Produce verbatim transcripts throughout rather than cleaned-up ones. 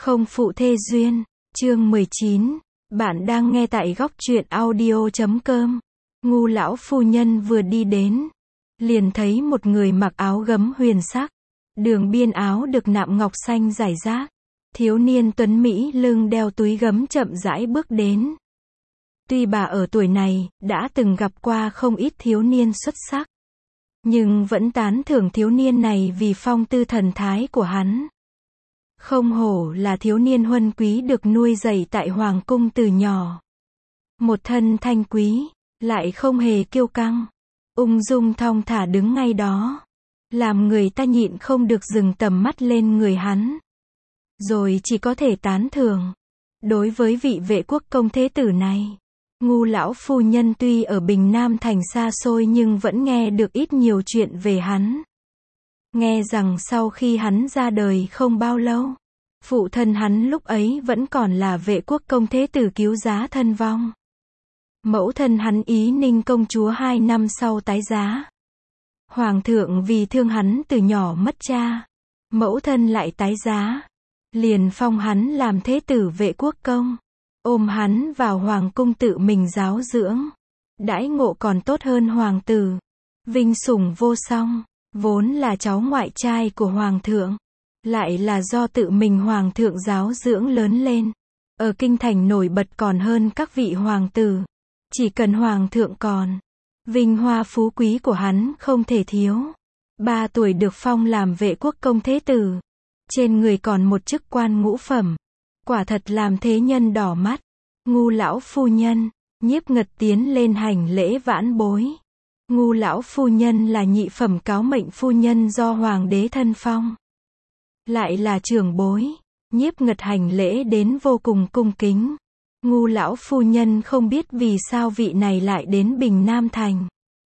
Không phụ thê duyên, chương mười chín. Bạn đang nghe tại góc truyện audio chấm com. Ngu lão phu nhân vừa đi đến, liền thấy một người mặc áo gấm huyền sắc, đường biên áo được nạm ngọc xanh rải rác. Thiếu niên tuấn Mỹ lưng đeo túi gấm chậm rãi bước đến. Tuy bà ở tuổi này, đã từng gặp qua không ít thiếu niên xuất sắc, nhưng vẫn tán thưởng thiếu niên này vì phong tư thần thái của hắn. Không hổ là thiếu niên huân quý được nuôi dạy tại hoàng cung từ nhỏ. Một thân thanh quý, lại không hề kiêu căng, ung dung thong thả đứng ngay đó, làm người ta nhịn không được dừng tầm mắt lên người hắn. Rồi chỉ có thể tán thưởng. Đối với vị vệ quốc công thế tử này, Ngu lão phu nhân tuy ở Bình Nam thành xa xôi nhưng vẫn nghe được ít nhiều chuyện về hắn. Nghe rằng sau khi hắn ra đời không bao lâu, phụ thân hắn lúc ấy vẫn còn là vệ quốc công thế tử cứu giá thân vong. Mẫu thân hắn Ý Ninh công chúa hai năm sau tái giá. Hoàng thượng vì thương hắn từ nhỏ mất cha, mẫu thân lại tái giá, liền phong hắn làm thế tử vệ quốc công, ôm hắn vào hoàng cung tự mình giáo dưỡng. Đãi ngộ còn tốt hơn hoàng tử, vinh sủng vô song, vốn là cháu ngoại trai của hoàng thượng, lại là do tự mình hoàng thượng giáo dưỡng lớn lên. Ở kinh thành nổi bật còn hơn các vị hoàng tử. Chỉ cần hoàng thượng còn, vinh hoa phú quý của hắn không thể thiếu. Ba tuổi được phong làm vệ quốc công thế tử, trên người còn một chức quan ngũ phẩm, quả thật làm thế nhân đỏ mắt. Ngu lão phu nhân, Nhiếp Ngật tiến lên hành lễ vãn bối. Ngu lão phu nhân là nhị phẩm cáo mệnh phu nhân do hoàng đế thân phong, lại là trưởng bối. Nhiếp Ngật hành lễ đến vô cùng cung kính. Ngu lão phu nhân không biết vì sao vị này lại đến Bình Nam thành,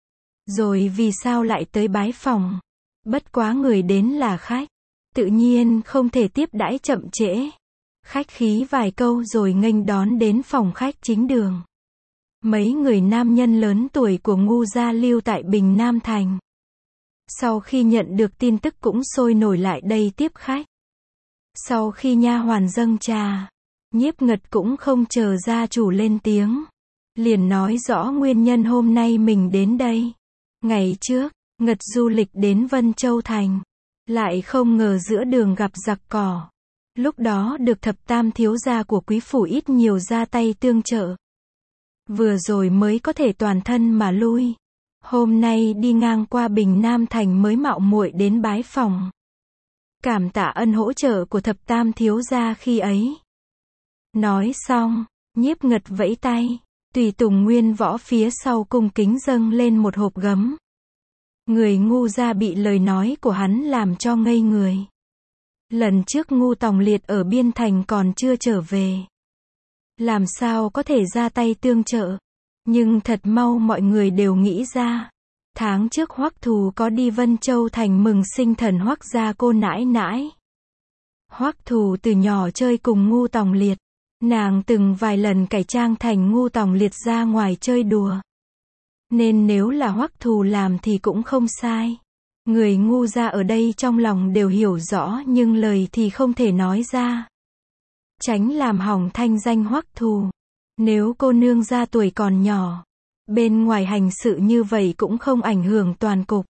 rồi vì sao lại tới bái phòng. Bất quá người đến là khách, tự nhiên không thể tiếp đãi chậm trễ. Khách khí vài câu rồi nghênh đón đến phòng khách chính đường. Mấy người nam nhân lớn tuổi của Ngu gia lưu tại Bình Nam thành, sau khi nhận được tin tức cũng sôi nổi lại đây tiếp khách. Sau khi nha hoàn dâng trà, Nhiếp Ngật cũng không chờ gia chủ lên tiếng, liền nói rõ nguyên nhân hôm nay mình đến đây. Ngày trước, Ngật du lịch đến Vân Châu thành, lại không ngờ giữa đường gặp giặc cỏ. Lúc đó được thập tam thiếu gia của quý phủ ít nhiều ra tay tương trợ, vừa rồi mới có thể toàn thân mà lui. Hôm nay đi ngang qua Bình Nam thành mới mạo muội đến bái phòng, cảm tạ ân hỗ trợ của thập tam thiếu gia khi ấy. Nói xong, Nhiếp Ngật vẫy tay, tùy tùng nguyên võ phía sau cung kính dâng lên một hộp gấm. Người Ngu gia bị lời nói của hắn làm cho ngây người. Lần trước Ngu Tòng Liệt ở biên thành còn chưa trở về, làm sao có thể ra tay tương trợ. Nhưng thật mau mọi người đều nghĩ ra, tháng trước Hoắc Thù có đi Vân Châu thành mừng sinh thần Hoắc gia cô nãi nãi. Hoắc Thù từ nhỏ chơi cùng Ngu Tòng Liệt, nàng từng vài lần cải trang thành Ngu Tòng Liệt ra ngoài chơi đùa, nên nếu là Hoắc Thù làm thì cũng không sai. Người Ngu gia ở đây trong lòng đều hiểu rõ nhưng lời thì không thể nói ra, tránh làm hỏng thanh danh Hoắc Thù. Nếu cô nương gia tuổi còn nhỏ, bên ngoài hành sự như vậy cũng không ảnh hưởng toàn cục.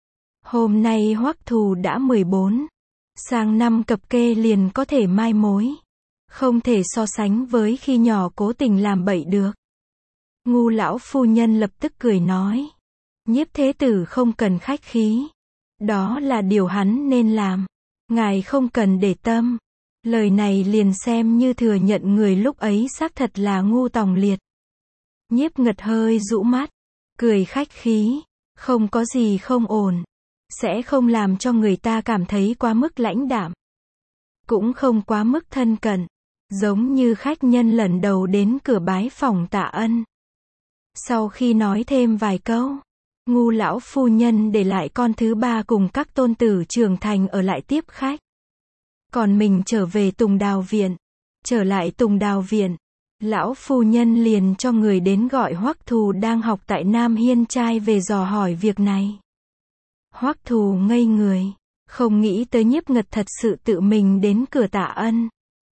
Hôm nay Hoắc Thù đã mười bốn, sang năm cập kê liền có thể mai mối, không thể so sánh với khi nhỏ cố tình làm bậy được. Ngu lão phu nhân lập tức cười nói, Nhiếp thế tử không cần khách khí, đó là điều hắn nên làm, ngài không cần để tâm. Lời này liền xem như thừa nhận người lúc ấy xác thật là Ngu Tòng Liệt. Nhiếp Ngật hơi rũ mắt, cười khách khí, không có gì không ổn, sẽ không làm cho người ta cảm thấy quá mức lãnh đạm, cũng không quá mức thân cận, giống như khách nhân lần đầu đến cửa bái phòng tạ ân. Sau khi nói thêm vài câu, Ngu lão phu nhân để lại con thứ ba cùng các tôn tử trưởng thành ở lại tiếp khách. Còn mình trở về Tùng Đào viện. Trở lại Tùng Đào viện, lão phu nhân liền cho người đến gọi Hoắc Thù đang học tại Nam Hiên trai về dò hỏi việc này. Hoắc Thù ngây người, không nghĩ tới Nhiếp Ngật thật sự tự mình đến cửa tạ ân.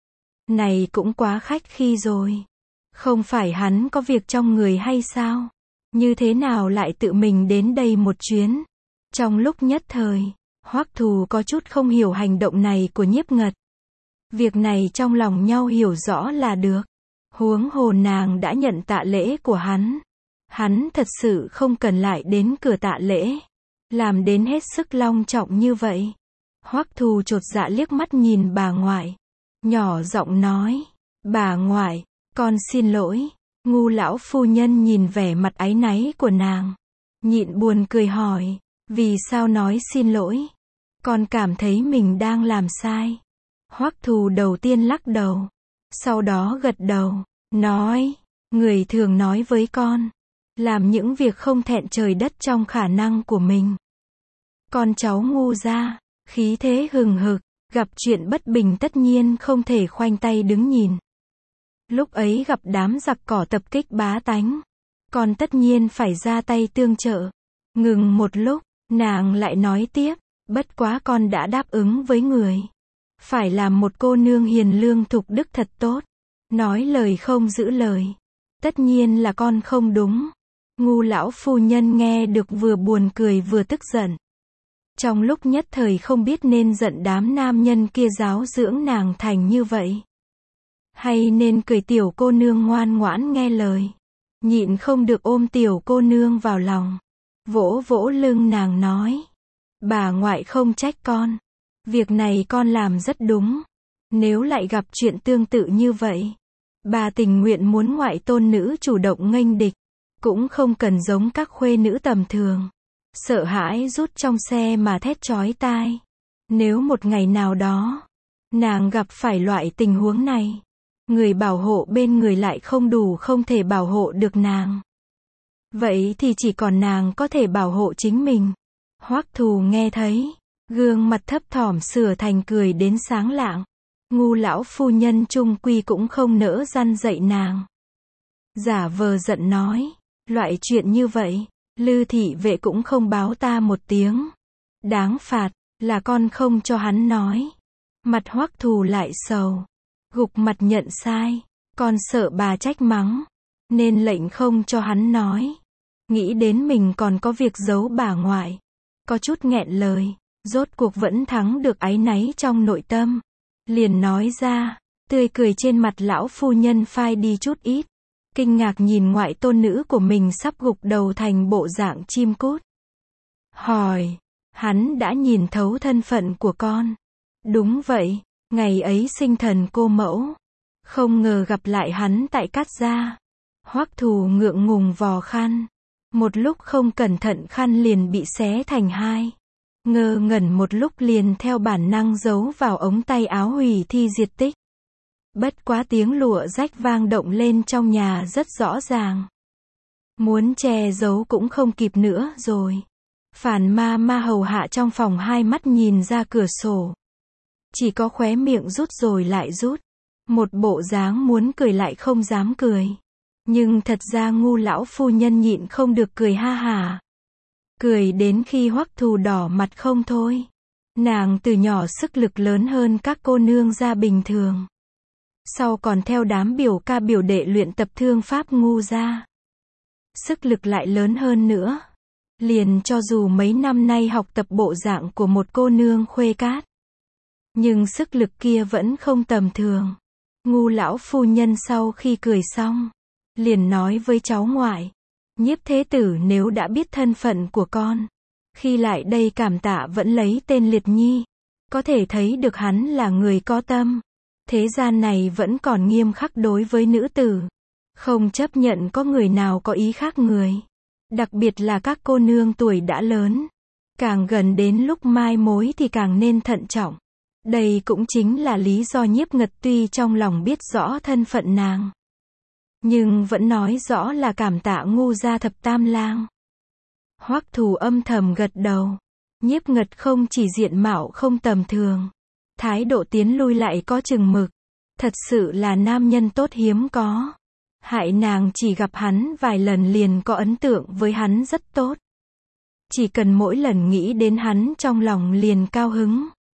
Này cũng quá khách khí rồi. Không phải hắn có việc trong người hay sao? Như thế nào lại tự mình đến đây một chuyến? Trong lúc nhất thời, Hoắc Thù có chút không hiểu hành động này của Nhiếp Ngật. Việc này trong lòng nhau hiểu rõ là được. Huống hồ nàng đã nhận tạ lễ của hắn. Hắn thật sự không cần lại đến cửa tạ lễ. Làm đến hết sức long trọng như vậy. Hoắc Thù chột dạ liếc mắt nhìn bà ngoại. Nhỏ giọng nói. Bà ngoại, con xin lỗi. Ngu lão phu nhân nhìn vẻ mặt áy náy của nàng. Nhịn buồn cười hỏi. Vì sao nói xin lỗi? Con cảm thấy mình đang làm sai. Hoắc Thù đầu tiên lắc đầu. Sau đó gật đầu. Nói. Người thường nói với con. Làm những việc không thẹn trời đất trong khả năng của mình. Con cháu Ngu gia, khí thế hừng hực, gặp chuyện bất bình tất nhiên không thể khoanh tay đứng nhìn. Lúc ấy gặp đám giặc cỏ tập kích bá tánh, con tất nhiên phải ra tay tương trợ. Ngừng một lúc, nàng lại nói tiếp, bất quá con đã đáp ứng với người. Phải làm một cô nương hiền lương thục đức thật tốt. Nói lời không giữ lời. Tất nhiên là con không đúng. Ngu lão phu nhân nghe được vừa buồn cười vừa tức giận. Trong lúc nhất thời không biết nên giận đám nam nhân kia giáo dưỡng nàng thành như vậy. Hay nên cười tiểu cô nương ngoan ngoãn nghe lời. Nhịn không được ôm tiểu cô nương vào lòng. Vỗ vỗ lưng nàng nói. Bà ngoại không trách con. Việc này con làm rất đúng. Nếu lại gặp chuyện tương tự như vậy, bà tình nguyện muốn ngoại tôn nữ chủ động nghênh địch. Cũng không cần giống các khuê nữ tầm thường. Sợ hãi rút trong xe mà thét chói tai. Nếu một ngày nào đó, nàng gặp phải loại tình huống này, người bảo hộ bên người lại không đủ không thể bảo hộ được nàng. Vậy thì chỉ còn nàng có thể bảo hộ chính mình. Hoắc Thù nghe thấy, gương mặt thấp thỏm sửa thành cười đến sáng lạng. Ngu lão phu nhân chung quy cũng không nỡ răn dạy nàng. Giả vờ giận nói, loại chuyện như vậy, Lư thị vệ cũng không báo ta một tiếng. Đáng phạt, là con không cho hắn nói. Mặt Hoắc Thù lại sầu. Gục mặt nhận sai. Con sợ bà trách mắng. Nên lệnh không cho hắn nói. Nghĩ đến mình còn có việc giấu bà ngoại. Có chút nghẹn lời. Rốt cuộc vẫn thắng được áy náy trong nội tâm. Liền nói ra. Tươi cười trên mặt lão phu nhân phai đi chút ít. Kinh ngạc nhìn ngoại tôn nữ của mình sắp gục đầu thành bộ dạng chim cút. Hỏi, hắn đã nhìn thấu thân phận của con. Đúng vậy, ngày ấy sinh thần cô mẫu. Không ngờ gặp lại hắn tại Cát Gia. Hoắc Thù ngượng ngùng vò khăn. Một lúc không cẩn thận khăn liền bị xé thành hai. Ngơ ngẩn một lúc liền theo bản năng giấu vào ống tay áo hủy thi diệt tích. Bất quá tiếng lụa rách vang động lên trong nhà rất rõ ràng. Muốn che giấu cũng không kịp nữa rồi. Phản ma ma hầu hạ trong phòng hai mắt nhìn ra cửa sổ. Chỉ có khóe miệng rút rồi lại rút. Một bộ dáng muốn cười lại không dám cười. Nhưng thật ra Ngu lão phu nhân nhịn không được cười ha hả. Cười đến khi Hoắc Thù đỏ mặt không thôi. Nàng từ nhỏ sức lực lớn hơn các cô nương gia bình thường. Sau còn theo đám biểu ca biểu đệ luyện tập thương pháp Ngu gia. Sức lực lại lớn hơn nữa. Liền cho dù mấy năm nay học tập bộ dạng của một cô nương khuê cát. Nhưng sức lực kia vẫn không tầm thường. Ngu lão phu nhân sau khi cười xong. Liền nói với cháu ngoại. Nhiếp thế tử nếu đã biết thân phận của con. Khi lại đây cảm tạ vẫn lấy tên Liệt Nhi. Có thể thấy được hắn là người có tâm. Thế gian này vẫn còn nghiêm khắc đối với nữ tử. Không chấp nhận có người nào có ý khác người. Đặc biệt là các cô nương tuổi đã lớn. Càng gần đến lúc mai mối thì càng nên thận trọng. Đây cũng chính là lý do Nhiếp Ngật tuy trong lòng biết rõ thân phận nàng. Nhưng vẫn nói rõ là cảm tạ Ngu gia thập tam lang. Hoắc Thù âm thầm gật đầu. Nhiếp Ngật không chỉ diện mạo không tầm thường. Thái độ tiến lui lại có chừng mực. Thật sự là nam nhân tốt hiếm có. Hại nàng chỉ gặp hắn vài lần liền có ấn tượng với hắn rất tốt. Chỉ cần mỗi lần nghĩ đến hắn trong lòng liền cao hứng.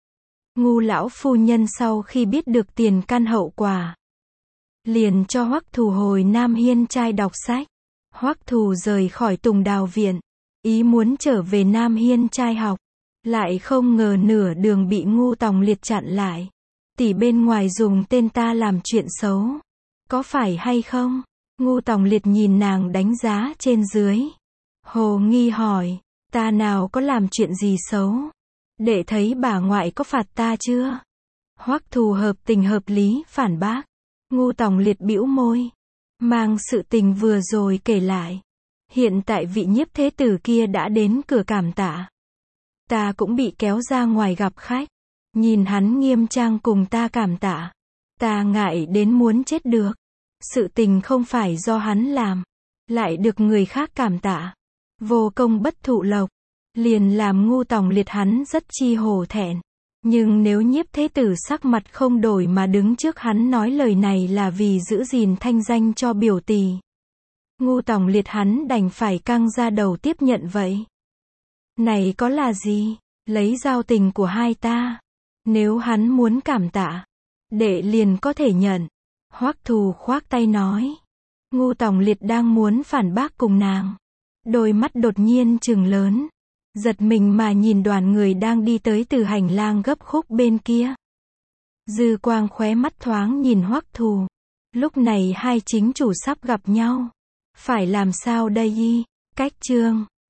Ngu lão phu nhân sau khi biết được tiền căn hậu quả, liền cho Hoắc Thù hồi Nam Hiên trai đọc sách. Hoắc Thù rời khỏi Tùng Đào viện, ý muốn trở về Nam Hiên trai học, lại không ngờ nửa đường bị Ngu Tòng Liệt chặn lại. Tỷ bên ngoài dùng tên ta làm chuyện xấu, có phải hay không? Ngu Tòng Liệt nhìn nàng đánh giá trên dưới, hồ nghi hỏi, ta nào có làm chuyện gì xấu? Đệ thấy bà ngoại có phạt ta chưa? Hoắc Thù hợp tình hợp lý phản bác. Ngu Tòng Liệt bĩu môi, mang sự tình vừa rồi kể lại. Hiện tại vị nhiếp thế tử kia đã đến cửa cảm tạ. Ta cũng bị kéo ra ngoài gặp khách. Nhìn hắn nghiêm trang cùng ta cảm tạ. Ta ngại đến muốn chết được. Sự tình không phải do hắn làm, lại được người khác cảm tạ. Vô công bất thụ lộc. Liền làm Ngu Tòng Liệt hắn rất chi hổ thẹn. Nhưng nếu nhiếp thế tử sắc mặt không đổi mà đứng trước hắn nói lời này là vì giữ gìn thanh danh cho biểu tỳ, Ngu Tòng Liệt hắn đành phải căng ra đầu tiếp nhận vậy. Này có là gì? Lấy giao tình của hai ta. Nếu hắn muốn cảm tạ, đệ liền có thể nhận. Hoắc Thù khoác tay nói. Ngu Tòng Liệt đang muốn phản bác cùng nàng. Đôi mắt đột nhiên trừng lớn. Giật mình mà nhìn đoàn người đang đi tới từ hành lang gấp khúc bên kia. Dư quang khóe mắt thoáng nhìn Hoắc Thù. Lúc này hai chính chủ sắp gặp nhau. Phải làm sao đây y? Cách chương